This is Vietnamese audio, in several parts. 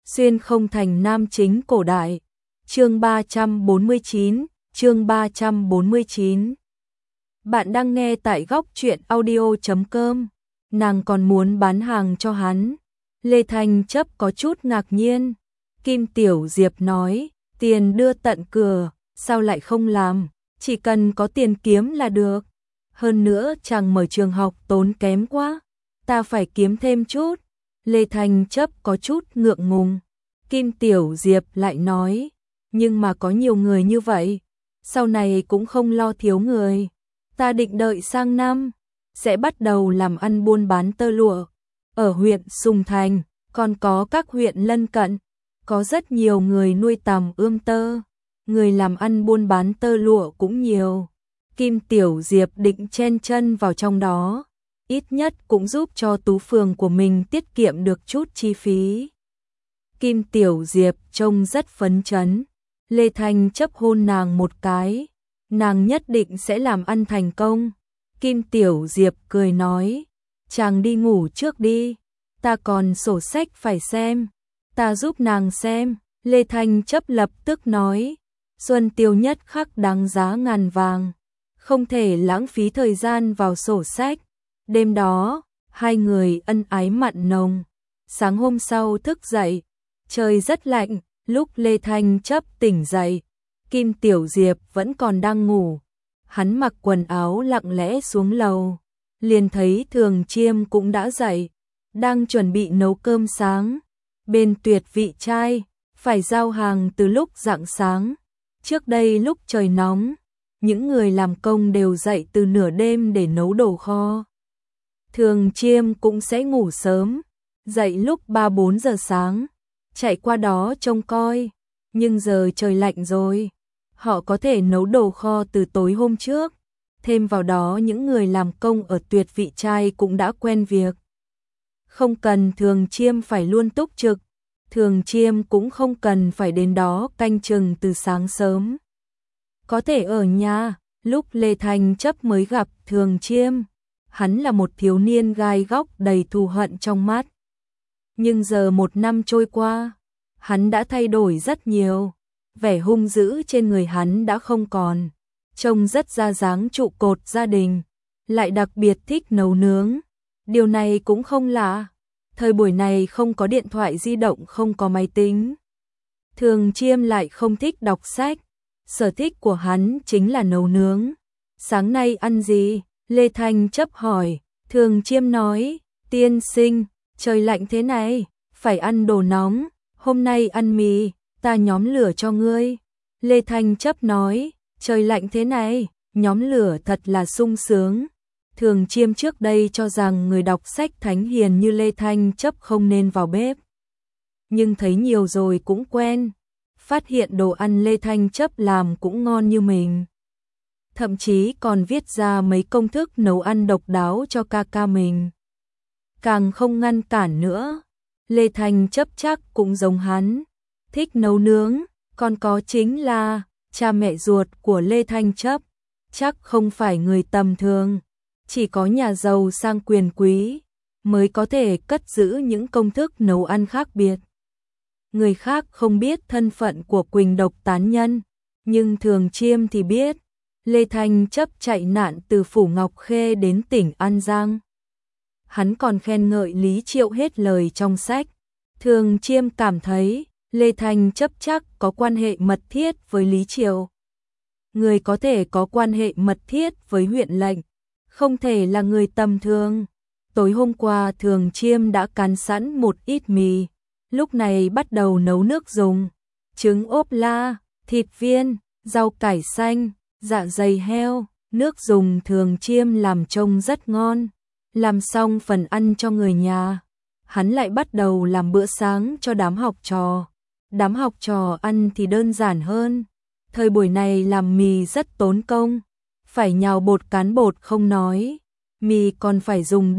Xuyên không thành nam chính cổ đại. Chương 349, chương 349. Bạn đang nghe tại góc truyện audio.com. Nàng còn muốn bán hàng cho hắn. Lê Thanh Chấp có chút ngạc nhiên. Kim Tiểu Diệp nói, tiền đưa tận cửa, sao lại không làm, chỉ cần có tiền kiếm là được. Hơn nữa chàng mở trường học tốn kém quá, ta phải kiếm thêm chút. Lê Thanh Chấp có chút ngượng ngùng. Kim Tiểu Diệp lại nói, nhưng mà có nhiều người như vậy, sau này cũng không lo thiếu người. Ta định đợi sang năm, sẽ bắt đầu làm ăn buôn bán tơ lụa. Ở huyện Sùng Thành, còn có các huyện lân cận, có rất nhiều người nuôi tằm ươm tơ, người làm ăn buôn bán tơ lụa cũng nhiều. Kim Tiểu Diệp định chen chân vào trong đó, ít nhất cũng giúp cho tú phường của mình tiết kiệm được chút chi phí. Kim Tiểu Diệp trông rất phấn chấn. Lê Thanh Chấp hôn nàng một cái, nàng nhất định sẽ làm ăn thành công. Kim Tiểu Diệp cười nói, chàng đi ngủ trước đi, ta còn sổ sách phải xem, ta giúp nàng xem. Lê Thanh Chấp lập tức nói, Xuân Tiêu nhất khắc đáng giá ngàn vàng, không thể lãng phí thời gian vào sổ sách. Đêm đó, hai người ân ái mặn nồng. Sáng hôm sau thức dậy, trời rất lạnh, lúc Lê Thanh Chấp tỉnh dậy, Kim Tiểu Diệp vẫn còn đang ngủ. Hắn mặc quần áo lặng lẽ xuống lầu, liền thấy Thường Chiêm cũng đã dậy, đang chuẩn bị nấu cơm sáng. Bên Tuyệt Vị Trai, phải giao hàng từ lúc rạng sáng. Trước đây lúc trời nóng, những người làm công đều dậy từ nửa đêm để nấu đồ kho. Thường Chiêm cũng sẽ ngủ sớm, dậy lúc 3-4 giờ sáng, chạy qua đó trông coi. Nhưng giờ trời lạnh rồi, họ có thể nấu đồ kho từ tối hôm trước. Thêm vào đó những người làm công ở Tuyệt Vị Trai cũng đã quen việc, không cần Thường Chiêm phải luôn túc trực. Thường Chiêm cũng không cần phải đến đó canh chừng từ sáng sớm, có thể ở nhà. Lúc Lê Thanh Chấp mới gặp Thường Chiêm, hắn là một thiếu niên gai góc đầy thù hận trong mắt. Nhưng giờ 1 năm trôi qua, hắn đã thay đổi rất nhiều, vẻ hung dữ trên người hắn đã không còn, trông rất ra dáng trụ cột gia đình, lại đặc biệt thích nấu nướng. Điều này cũng không lạ, thời buổi này không có điện thoại di động, không có máy tính. Thường Chiêm lại không thích đọc sách, sở thích của hắn chính là nấu nướng. Sáng nay ăn gì? Lê Thanh Chấp hỏi. Thường Chiêm nói, tiên sinh, trời lạnh thế này, phải ăn đồ nóng, hôm nay ăn mì, ta nhóm lửa cho ngươi. Lê Thanh Chấp nói, trời lạnh thế này, nhóm lửa thật là sung sướng. Thường Chiêm trước đây cho rằng người đọc sách thánh hiền như Lê Thanh Chấp không nên vào bếp. Nhưng thấy nhiều rồi cũng quen, phát hiện đồ ăn Lê Thanh Chấp làm cũng ngon như mình. Thậm chí còn viết ra mấy công thức nấu ăn độc đáo cho ca ca mình. Càng không ngăn cản nữa, Lê Thanh Chấp chắc cũng giống hắn, thích nấu nướng. Còn có chính là cha mẹ ruột của Lê Thanh Chấp, chắc không phải người tầm thường, chỉ có nhà giàu sang quyền quý mới có thể cất giữ những công thức nấu ăn khác biệt. Người khác không biết thân phận của Quỳnh Độc tán nhân, nhưng Thường Chiêm thì biết. Lê Thanh Chấp chạy nạn từ Phủ Ngọc Khê đến tỉnh An Giang. Hắn còn khen ngợi Lý Triệu hết lời trong sách. Thường Chiêm cảm thấy Lê Thanh Chấp chắc có quan hệ mật thiết với Lý Triệu. Người có thể có quan hệ mật thiết với huyện lệnh, không thể là người tầm thường. Tối hôm qua Thường Chiêm đã cán sẵn một ít mì, lúc này bắt đầu nấu nước dùng. Trứng ốp la, thịt viên, rau cải xanh, dạ dày heo. Nước dùng Thường Chiêm làm trông rất ngon. Làm xong phần ăn cho người nhà, hắn lại bắt đầu làm bữa sáng cho đám học trò. Đám học trò ăn thì đơn giản hơn. Thời buổi này làm mì rất tốn công, phải nhào bột cán bột không nói, mì còn phải dùng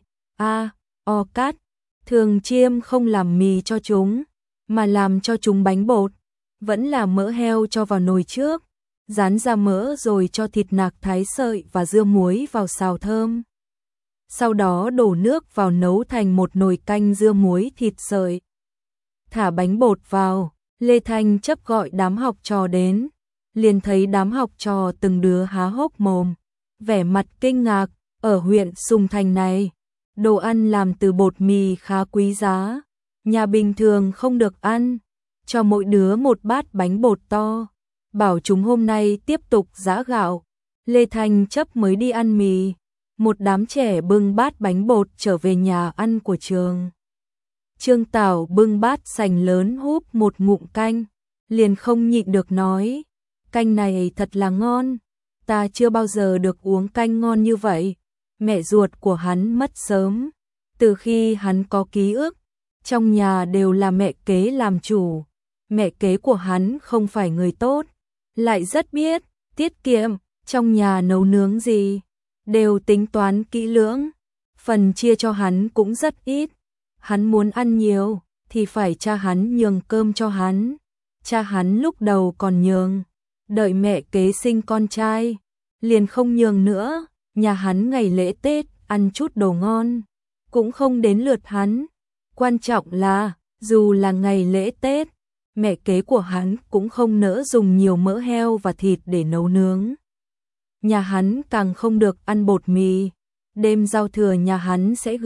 o cát. Thường Chiêm không làm mì cho chúng, mà làm cho chúng bánh bột, vẫn là mỡ heo cho vào nồi trước, rán ra mỡ rồi cho thịt nạc thái sợi và dưa muối vào xào thơm. Sau đó đổ nước vào nấu thành một nồi canh dưa muối thịt sợi. thả bánh bột vào. Lê Thanh Chấp gọi đám học trò đến, liền thấy đám học trò từng đứa há hốc mồm, vẻ mặt kinh ngạc. Ở huyện Sùng Thành này, đồ ăn làm từ bột mì khá quý giá, nhà bình thường không được ăn, cho mỗi đứa một bát bánh bột to, bảo chúng hôm nay tiếp tục giã gạo. Lê Thanh Chấp mới đi ăn mì, một đám trẻ bưng bát bánh bột trở về nhà ăn của trường. Trương Tảo bưng bát sành lớn húp một ngụm canh, liền không nhịn được nói, canh này thật là ngon, ta chưa bao giờ được uống canh ngon như vậy. Mẹ ruột của hắn mất sớm, từ khi hắn có ký ức, trong nhà đều là mẹ kế làm chủ. Mẹ kế của hắn không phải người tốt, lại rất biết tiết kiệm, trong nhà nấu nướng gì đều tính toán kỹ lưỡng, phần chia cho hắn cũng rất ít. Hắn muốn ăn nhiều thì phải cha hắn nhường cơm cho hắn. Cha hắn lúc đầu còn nhường, đợi mẹ kế sinh con trai, liền không nhường nữa. Nhà hắn ngày lễ Tết ăn chút đồ ngon, cũng không đến lượt hắn. Quan trọng là, dù là ngày lễ Tết, mẹ kế của hắn cũng không nỡ dùng nhiều mỡ heo và thịt để nấu nướng. Nhà hắn càng không được ăn bột mì. Đêm giao thừa nhà hắn sẽ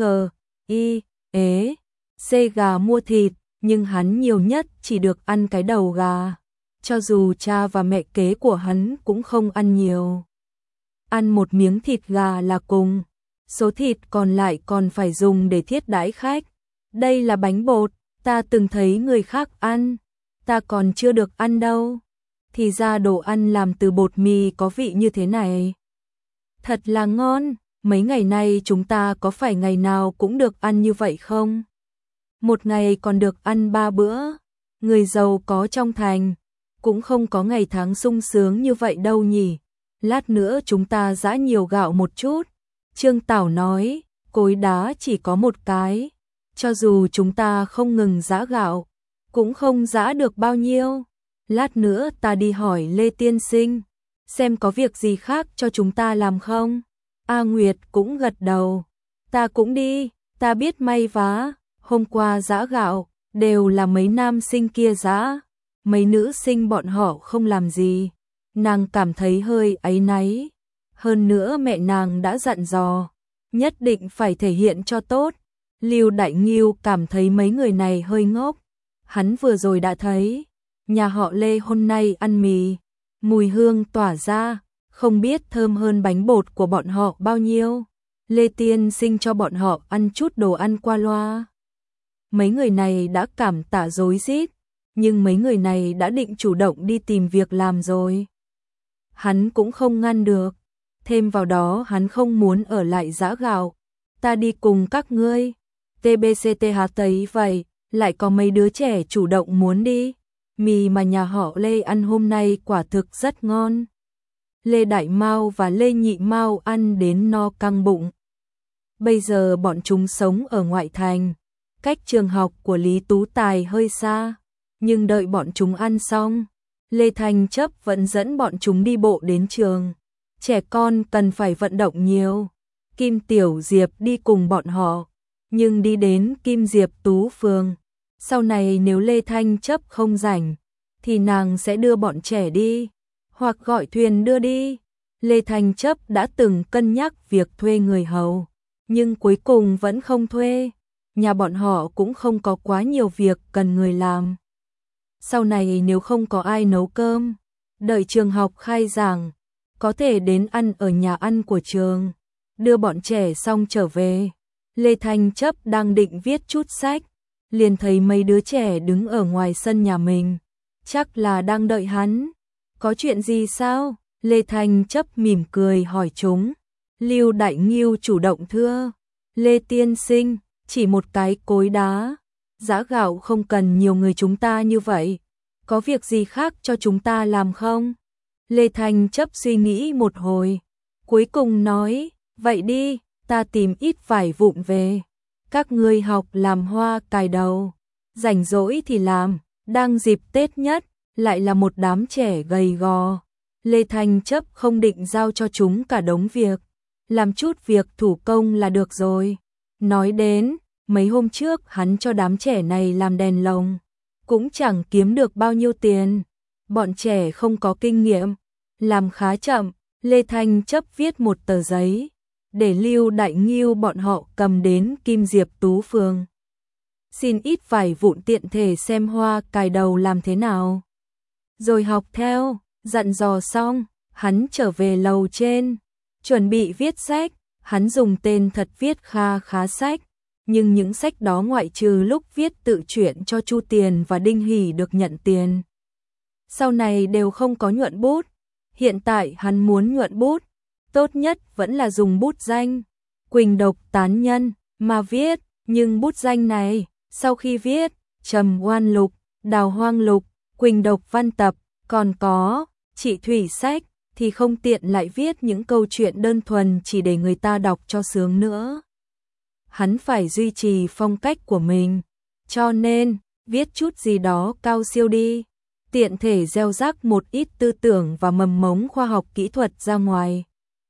gà mua thịt, nhưng hắn nhiều nhất chỉ được ăn cái đầu gà. Cho dù cha và mẹ kế của hắn cũng không ăn nhiều. Ăn một miếng thịt gà là cùng, số thịt còn lại còn phải dùng để thiết đãi khách. Đây là bánh bột, ta từng thấy người khác ăn, ta còn chưa được ăn đâu. Thì ra đồ ăn làm từ bột mì có vị như thế này. Thật là ngon, mấy ngày nay chúng ta có phải ngày nào cũng được ăn như vậy không? Một ngày còn được ăn 3 bữa, người giàu có trong thành, cũng không có ngày tháng sung sướng như vậy đâu nhỉ. Lát nữa chúng ta giã nhiều gạo một chút. Trương Tảo nói, cối đá chỉ có một cái, cho dù chúng ta không ngừng giã gạo, cũng không giã được bao nhiêu. Lát nữa ta đi hỏi Lê Tiên Sinh, xem có việc gì khác cho chúng ta làm không. A Nguyệt cũng gật đầu, ta cũng đi, ta biết may vá, hôm qua giã gạo, đều là mấy nam sinh kia giã, mấy nữ sinh bọn họ không làm gì. Nàng cảm thấy hơi áy náy, hơn nữa mẹ nàng đã dặn dò, nhất định phải thể hiện cho tốt. Lưu Đại Nghiêu cảm thấy mấy người này hơi ngốc, hắn vừa rồi đã thấy, nhà họ Lê hôm nay ăn mì, mùi hương tỏa ra, không biết thơm hơn bánh bột của bọn họ bao nhiêu. Lê Tiên Sinh cho bọn họ ăn chút đồ ăn qua loa. Mấy người này đã cảm tạ rối rít, nhưng mấy người này đã định chủ động đi tìm việc làm rồi. Hắn cũng không ngăn được, thêm vào đó hắn không muốn ở lại giã gạo. Ta đi cùng các ngươi. TBCTH thấy vậy, lại có mấy đứa trẻ chủ động muốn đi. Mì mà nhà họ Lê ăn hôm nay quả thực rất ngon. Lê Đại Mao và Lê Nhị Mao ăn đến no căng bụng. Bây giờ bọn chúng sống ở ngoại thành, cách trường học của Lý Tú Tài hơi xa, nhưng đợi bọn chúng ăn xong, Lê Thanh Chấp vẫn dẫn bọn chúng đi bộ đến trường. Trẻ con cần phải vận động nhiều. Kim Tiểu Diệp đi cùng bọn họ, nhưng đi đến Kim Diệp Tú Phường. Sau này nếu Lê Thanh Chấp không rảnh, thì nàng sẽ đưa bọn trẻ đi, hoặc gọi thuyền đưa đi. Lê Thanh Chấp đã từng cân nhắc việc thuê người hầu, nhưng cuối cùng vẫn không thuê. Nhà bọn họ cũng không có quá nhiều việc cần người làm. Sau này nếu không có ai nấu cơm, đợi trường học khai giảng, có thể đến ăn ở nhà ăn của trường, đưa bọn trẻ xong trở về. Lê Thanh Chấp đang định viết chút sách, liền thấy mấy đứa trẻ đứng ở ngoài sân nhà mình, chắc là đang đợi hắn. Có chuyện gì sao? Lê Thanh Chấp mỉm cười hỏi chúng. Lưu Đại Nghiêu chủ động thưa, Lê Tiên Sinh, chỉ một cái cối đá, giã gạo không cần nhiều người chúng ta như vậy, có việc gì khác cho chúng ta làm không? Lê Thanh Chấp suy nghĩ một hồi, cuối cùng nói, vậy đi, ta tìm ít vải vụn về, các ngươi học làm hoa cài đầu, rảnh rỗi thì làm. Đang dịp Tết nhất, lại là một đám trẻ gầy gò. Lê Thanh Chấp không định giao cho chúng cả đống việc, làm chút việc thủ công là được rồi. Nói đến, mấy hôm trước hắn cho đám trẻ này làm đèn lồng, cũng chẳng kiếm được bao nhiêu tiền. Bọn trẻ không có kinh nghiệm, làm khá chậm. Lê Thanh chấp viết một tờ giấy, để Lưu Đại Ngưu bọn họ cầm đến Kim Diệp Tú Phường. Xin ít vải vụn tiện thể xem hoa cài đầu làm thế nào. Rồi học theo, dặn dò xong, hắn trở về lầu trên, chuẩn bị viết sách. Hắn dùng tên thật viết Kha Khá Sách, nhưng những sách đó ngoại trừ lúc viết tự truyện cho Chu Tiền và Đinh Hỷ được nhận tiền, sau này đều không có nhuận bút. Hiện tại hắn muốn nhuận bút, tốt nhất vẫn là dùng bút danh Quỳnh Độc Tán Nhân mà viết, nhưng bút danh này, sau khi viết Trầm Oan Lục, Đào Hoang Lục, Quỳnh Độc Văn Tập, còn có Trị Thủy Sách, thì không tiện lại viết những câu chuyện đơn thuần chỉ để người ta đọc cho sướng nữa. Hắn phải duy trì phong cách của mình, cho nên viết chút gì đó cao siêu đi, tiện thể gieo rắc một ít tư tưởng và mầm mống khoa học kỹ thuật ra ngoài.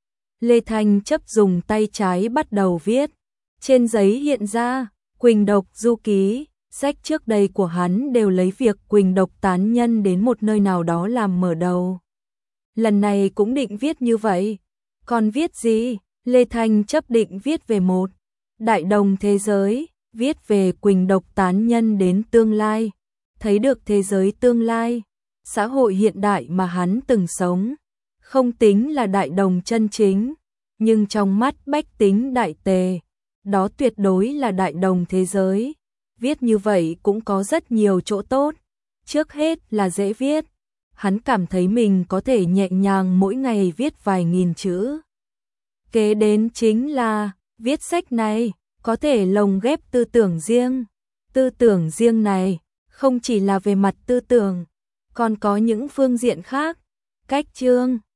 Lê Thanh chấp dùng tay trái bắt đầu viết. Trên giấy hiện ra Quỳnh Độc Du Ký. Sách trước đây của hắn đều lấy việc Quỳnh Độc Tán Nhân đến một nơi nào đó làm mở đầu. Lần này cũng định viết như vậy. Còn viết gì? Lê Thanh chấp định viết về một đại đồng thế giới, viết về Quỳnh Độc Tán Nhân đến tương lai, thấy được thế giới tương lai, xã hội hiện đại mà hắn từng sống, không tính là đại đồng chân chính, nhưng trong mắt bách tính đại tề, đó tuyệt đối là đại đồng thế giới. Viết như vậy cũng có rất nhiều chỗ tốt. Trước hết là dễ viết. Hắn cảm thấy mình có thể nhẹ nhàng mỗi ngày viết vài nghìn chữ. Kế đến chính là viết sách này có thể lồng ghép tư tưởng riêng. Tư tưởng riêng này không chỉ là về mặt tư tưởng, còn có những phương diện khác, cách chương,